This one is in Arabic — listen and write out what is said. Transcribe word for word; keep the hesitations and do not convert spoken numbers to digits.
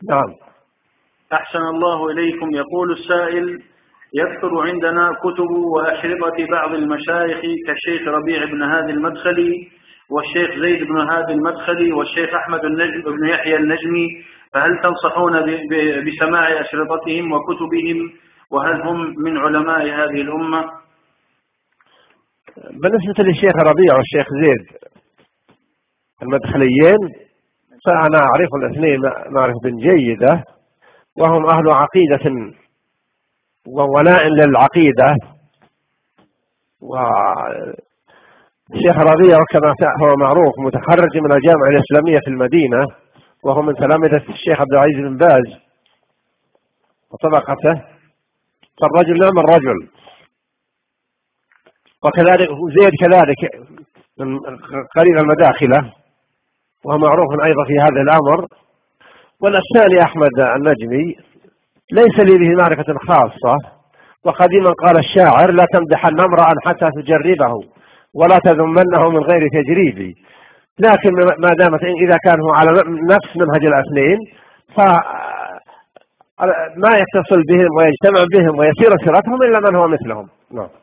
نعم. أحسن الله إليكم. يقول السائل: يكثر عندنا كتب وأشرطة بعض المشايخ كالشيخ ربيع بن هادي المدخلي والشيخ زيد بن هادي المدخلي والشيخ أحمد النجم بن يحيى النجمي، فهل تنصحون بسماع أشرطتهم وكتبهم؟ وهل هم من علماء هذه الأمة؟ بالنسبة للشيخ ربيع والشيخ زيد المدخليين فأنا أعرف الاثنين معرفة جيدة، وهم أهل عقيدة وولاء للعقيدة. والشيخ ربيع كما هو معروف متخرج من الجامعة الإسلامية في المدينة، وهو من تلامذة الشيخ عبد العزيز بن باز وطبقته، فالرجل نعم الرجل. وكذلك زيد كذلك من قريب المداخلة، وهو معروف أيضا في هذا الأمر. والثاني أحمد النجمي ليس لي به معرفة خاصة، وقديما قال الشاعر: لا تمدحن امرأ حتى تجربه ولا تذمنه من غير تجريبي. لكن ما دامت إذا كان هو على نفس منهج الاثنين فما يتصل بهم ويجتمع بهم ويسير سيرتهم إلا من هو مثلهم. نعم.